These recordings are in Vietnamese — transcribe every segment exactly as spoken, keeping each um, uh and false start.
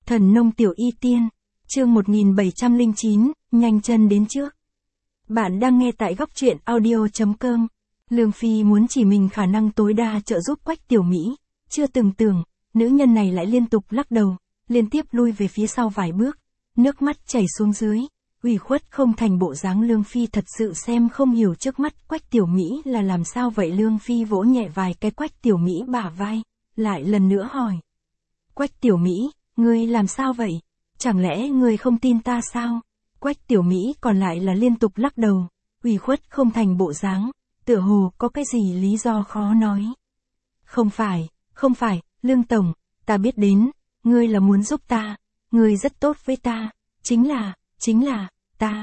Thần nông tiểu y tiên, chương một nghìn bảy trăm lẻ chín, nhanh chân đến trước. Bạn đang nghe tại góc truyện audio.com. Lương Phi muốn chỉ mình khả năng tối đa trợ giúp Quách Tiểu Mỹ, chưa từng tưởng, nữ nhân này lại liên tục lắc đầu, liên tiếp lui về phía sau vài bước, nước mắt chảy xuống dưới, ủy khuất không thành bộ dáng. Lương Phi thật sự xem không hiểu trước mắt Quách Tiểu Mỹ là làm sao vậy. Lương Phi vỗ nhẹ vài cái Quách Tiểu Mỹ bả vai, lại lần nữa hỏi. Quách Tiểu Mỹ, ngươi làm sao vậy? Chẳng lẽ ngươi không tin ta sao? Quách Tiểu Mỹ còn lại là liên tục lắc đầu, ủy khuất không thành bộ dáng, tựa hồ có cái gì lý do khó nói. Không phải, không phải, Lương Tổng, ta biết đến, ngươi là muốn giúp ta, ngươi rất tốt với ta, chính là, chính là, ta,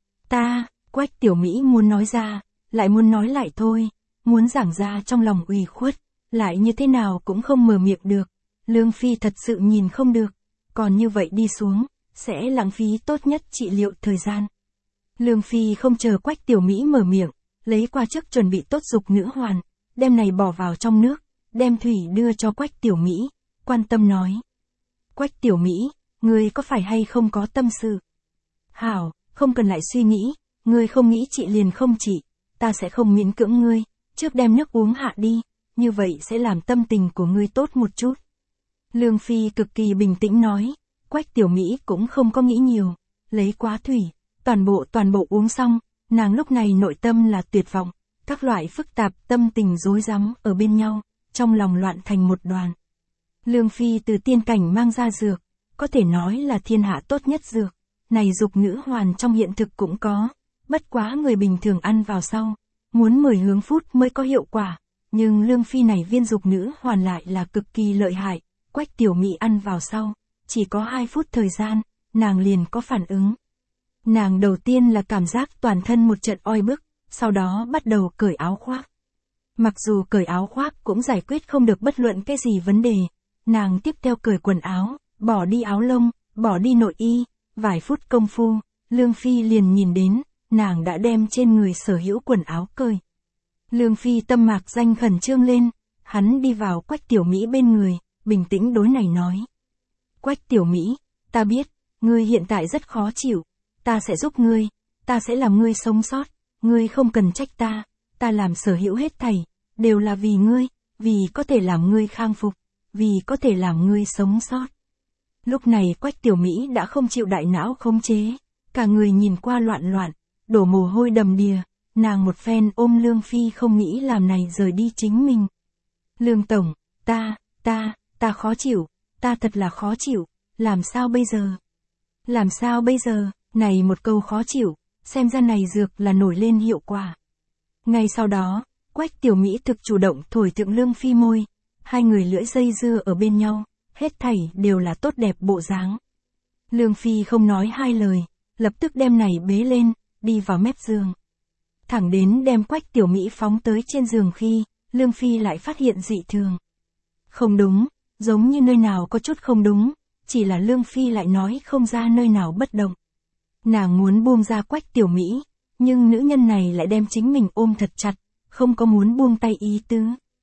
ta, Quách Tiểu Mỹ muốn nói ra, lại muốn nói lại thôi, muốn giảng ra trong lòng ủy khuất, lại như thế nào cũng không mở miệng được. Lương Phi thật sự nhìn không được, còn như vậy đi xuống, sẽ lãng phí tốt nhất trị liệu thời gian. Lương Phi không chờ Quách Tiểu Mỹ mở miệng, lấy qua trước chuẩn bị tốt dục nữ hoàn, đem này bỏ vào trong nước, đem thủy đưa cho Quách Tiểu Mỹ, quan tâm nói. Quách Tiểu Mỹ, ngươi có phải hay không có tâm sự? Hảo, không cần lại suy nghĩ, ngươi không nghĩ chị liền không trị, ta sẽ không miễn cưỡng ngươi, trước đem nước uống hạ đi, như vậy sẽ làm tâm tình của ngươi tốt một chút. Lương Phi cực kỳ bình tĩnh nói, Quách Tiểu Mỹ cũng không có nghĩ nhiều, lấy quá thủy, toàn bộ toàn bộ uống xong, nàng lúc này nội tâm là tuyệt vọng, các loại phức tạp tâm tình rối rắm ở bên nhau, trong lòng loạn thành một đoàn. Lương Phi từ tiên cảnh mang ra dược, có thể nói là thiên hạ tốt nhất dược, này dục nữ hoàn trong hiện thực cũng có, bất quá người bình thường ăn vào sau, muốn mười hướng phút mới có hiệu quả, nhưng Lương Phi này viên dục nữ hoàn lại là cực kỳ lợi hại. Quách Tiểu Mỹ ăn vào sau, chỉ có hai phút thời gian, nàng liền có phản ứng. Nàng đầu tiên là cảm giác toàn thân một trận oi bức, sau đó bắt đầu cởi áo khoác. Mặc dù cởi áo khoác cũng giải quyết không được bất luận cái gì vấn đề, nàng tiếp theo cởi quần áo, bỏ đi áo lông, bỏ đi nội y, vài phút công phu, Lương Phi liền nhìn đến, nàng đã đem trên người sở hữu quần áo cởi. Lương Phi tâm mạc danh khẩn trương lên, hắn đi vào Quách Tiểu Mỹ bên người, bình tĩnh đối này nói. Quách Tiểu Mỹ, ta biết, ngươi hiện tại rất khó chịu, ta sẽ giúp ngươi, ta sẽ làm ngươi sống sót, ngươi không cần trách ta, ta làm sở hữu hết thảy, đều là vì ngươi, vì có thể làm ngươi khang phục, vì có thể làm ngươi sống sót. Lúc này Quách Tiểu Mỹ đã không chịu đại não khống chế, cả người nhìn qua loạn loạn, đổ mồ hôi đầm đìa, nàng một phen ôm Lương Phi không nghĩ làm này rời đi chính mình. Lương Tổng, ta, ta, ta khó chịu, ta thật là khó chịu, làm sao bây giờ? Làm sao bây giờ? Này một câu khó chịu, xem ra này dược là nổi lên hiệu quả. Ngay sau đó, Quách Tiểu Mỹ thực chủ động thổi thượng Lương Phi môi, hai người lưỡi dây dưa ở bên nhau, hết thảy đều là tốt đẹp bộ dáng. Lương Phi không nói hai lời, lập tức đem này bế lên, đi vào mép giường. Thẳng đến đem Quách Tiểu Mỹ phóng tới trên giường khi, Lương Phi lại phát hiện dị thường. Không đúng. Giống như nơi nào có chút không đúng, chỉ là Lương Phi lại nói không ra nơi nào bất động. Nàng muốn buông ra Quách Tiểu Mỹ, nhưng nữ nhân này lại đem chính mình ôm thật chặt, không có muốn buông tay ý tứ.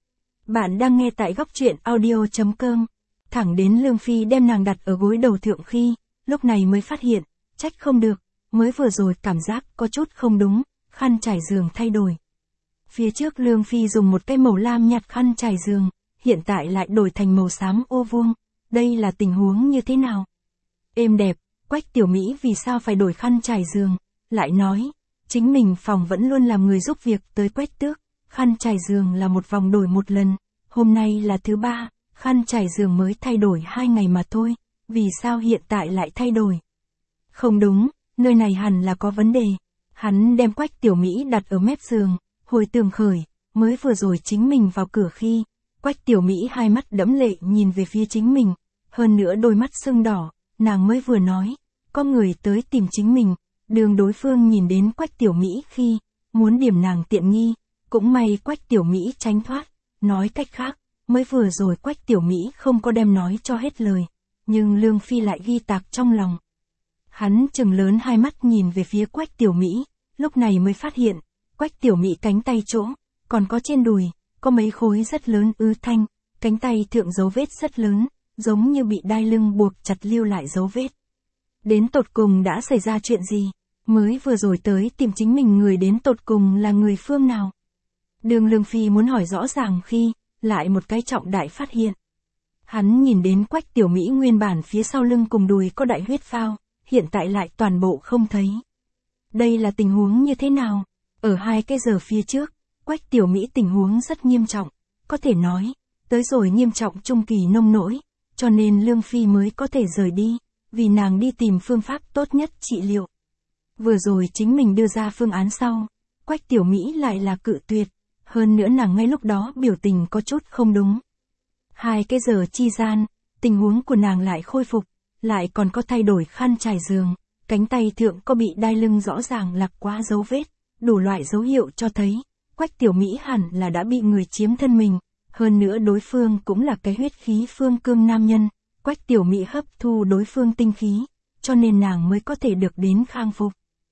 Bạn đang nghe tại góc truyện audio.com, thẳng đến Lương Phi đem nàng đặt ở gối đầu thượng khi, lúc này mới phát hiện, trách không được, mới vừa rồi cảm giác có chút không đúng, khăn trải giường thay đổi. Phía trước Lương Phi dùng một cái màu lam nhạt khăn trải giường, hiện tại lại đổi thành màu xám ô vuông, đây là tình huống như thế nào? Êm đẹp, Quách Tiểu Mỹ vì sao phải đổi khăn trải giường, lại nói, chính mình phòng vẫn luôn làm người giúp việc tới quét tước, khăn trải giường là một vòng đổi một lần, hôm nay là thứ ba, khăn trải giường mới thay đổi hai ngày mà thôi, vì sao hiện tại lại thay đổi? Không đúng, nơi này hẳn là có vấn đề, hắn đem Quách Tiểu Mỹ đặt ở mép giường, hồi tưởng khởi, mới vừa rồi chính mình vào cửa khi, Quách Tiểu Mỹ hai mắt đẫm lệ nhìn về phía chính mình, hơn nữa đôi mắt sưng đỏ, nàng mới vừa nói, có người tới tìm chính mình, đường đối phương nhìn đến Quách Tiểu Mỹ khi, muốn điểm nàng tiện nghi, cũng may Quách Tiểu Mỹ tránh thoát, nói cách khác, mới vừa rồi Quách Tiểu Mỹ không có đem nói cho hết lời, nhưng Lương Phi lại ghi tạc trong lòng. Hắn trừng lớn hai mắt nhìn về phía Quách Tiểu Mỹ, lúc này mới phát hiện, Quách Tiểu Mỹ cánh tay chỗ, còn có trên đùi, có mấy khối rất lớn ứ thanh, cánh tay thượng dấu vết rất lớn, giống như bị đai lưng buộc chặt lưu lại dấu vết. Đến tột cùng đã xảy ra chuyện gì? Mới vừa rồi tới tìm chính mình người đến tột cùng là người phương nào? Đường Lương Phi muốn hỏi rõ ràng khi, lại một cái trọng đại phát hiện. Hắn nhìn đến Quách Tiểu Mỹ nguyên bản phía sau lưng cùng đùi có đại huyết phao, hiện tại lại toàn bộ không thấy. Đây là tình huống như thế nào? Ở hai cái giờ phía trước, Quách Tiểu Mỹ tình huống rất nghiêm trọng, có thể nói, tới rồi nghiêm trọng trung kỳ nông nỗi, cho nên Lương Phi mới có thể rời đi, vì nàng đi tìm phương pháp tốt nhất trị liệu. Vừa rồi chính mình đưa ra phương án sau, Quách Tiểu Mỹ lại là cự tuyệt, hơn nữa nàng ngay lúc đó biểu tình có chút không đúng. Hai cái giờ chi gian, tình huống của nàng lại khôi phục, lại còn có thay đổi khăn trải giường, cánh tay thượng có bị đai lưng rõ ràng lạc quá dấu vết, đủ loại dấu hiệu cho thấy, Quách Tiểu Mỹ hẳn là đã bị người chiếm thân mình, hơn nữa đối phương cũng là cái huyết khí phương cương nam nhân, Quách Tiểu Mỹ hấp thu đối phương tinh khí, cho nên nàng mới có thể được đến khang phục.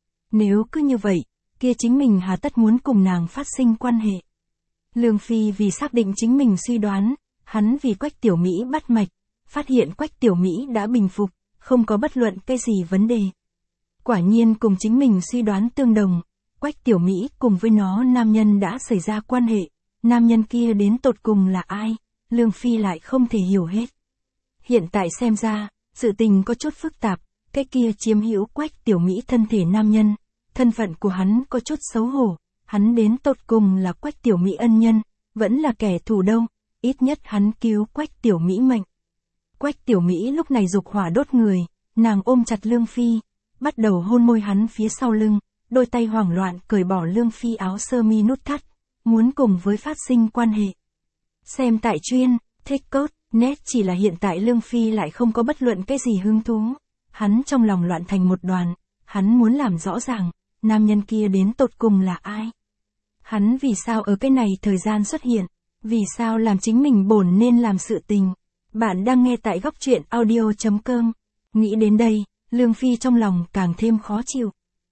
Nếu cứ như vậy, kia chính mình hà tất muốn cùng nàng phát sinh quan hệ. Lương Phi vì xác định chính mình suy đoán, hắn vì Quách Tiểu Mỹ bắt mạch, phát hiện Quách Tiểu Mỹ đã bình phục, không có bất luận cái gì vấn đề. Quả nhiên cùng chính mình suy đoán tương đồng, Quách Tiểu Mỹ cùng với nó nam nhân đã xảy ra quan hệ, nam nhân kia đến tột cùng là ai, Lương Phi lại không thể hiểu hết. Hiện tại xem ra, sự tình có chút phức tạp, cái kia chiếm hữu Quách Tiểu Mỹ thân thể nam nhân, thân phận của hắn có chút xấu hổ, hắn đến tột cùng là Quách Tiểu Mỹ ân nhân, vẫn là kẻ thù đâu, ít nhất hắn cứu Quách Tiểu Mỹ mệnh. Quách Tiểu Mỹ lúc này dục hỏa đốt người, nàng ôm chặt Lương Phi, bắt đầu hôn môi hắn phía sau lưng, đôi tay hoảng loạn cởi bỏ Lương Phi áo sơ mi nút thắt, muốn cùng với phát sinh quan hệ. Xem tại chuyên, thích cốt, net chỉ là hiện tại Lương Phi lại không có bất luận cái gì hứng thú, hắn trong lòng loạn thành một đoàn, hắn muốn làm rõ ràng, nam nhân kia đến tột cùng là ai? Hắn vì sao ở cái này thời gian xuất hiện? Vì sao làm chính mình bổn nên làm sự tình? Bạn đang nghe tại góc truyện audio chấm com. Nghĩ đến đây, Lương Phi trong lòng càng thêm khó chịu.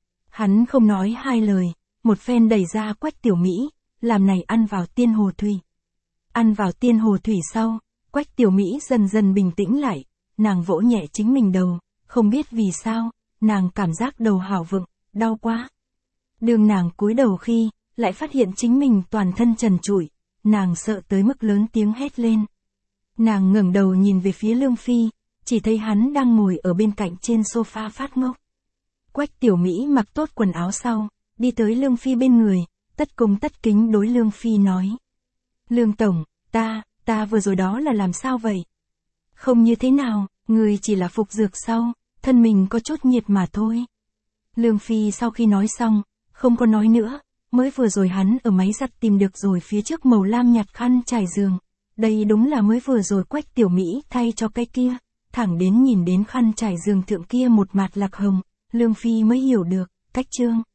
Hắn không nói hai lời, một phen đẩy ra Quách Tiểu Mỹ, làm này ăn vào tiên hồ thủy. Ăn vào tiên hồ thủy sau, Quách Tiểu Mỹ dần dần bình tĩnh lại, nàng vỗ nhẹ chính mình đầu, không biết vì sao, nàng cảm giác đầu hào vựng, đau quá. Đường nàng cúi đầu khi, lại phát hiện chính mình toàn thân trần trụi, nàng sợ tới mức lớn tiếng hét lên. Nàng ngẩng đầu nhìn về phía Lương Phi, chỉ thấy hắn đang ngồi ở bên cạnh trên sofa phát ngốc. Quách Tiểu Mỹ mặc tốt quần áo sau, đi tới Lương Phi bên người, tất cung tất kính đối Lương Phi nói. Lương Tổng, ta, ta vừa rồi đó là làm sao vậy? Không như thế nào, người chỉ là phục dược sau, thân mình có chút nhiệt mà thôi. Lương Phi sau khi nói xong, không có nói nữa, mới vừa rồi hắn ở máy giặt tìm được rồi phía trước màu lam nhạt khăn trải giường. Đây đúng là mới vừa rồi Quách Tiểu Mỹ thay cho cái kia, thẳng đến nhìn đến khăn trải giường thượng kia một mạt lạc hồng, Lương Phi mới hiểu được, cách chương.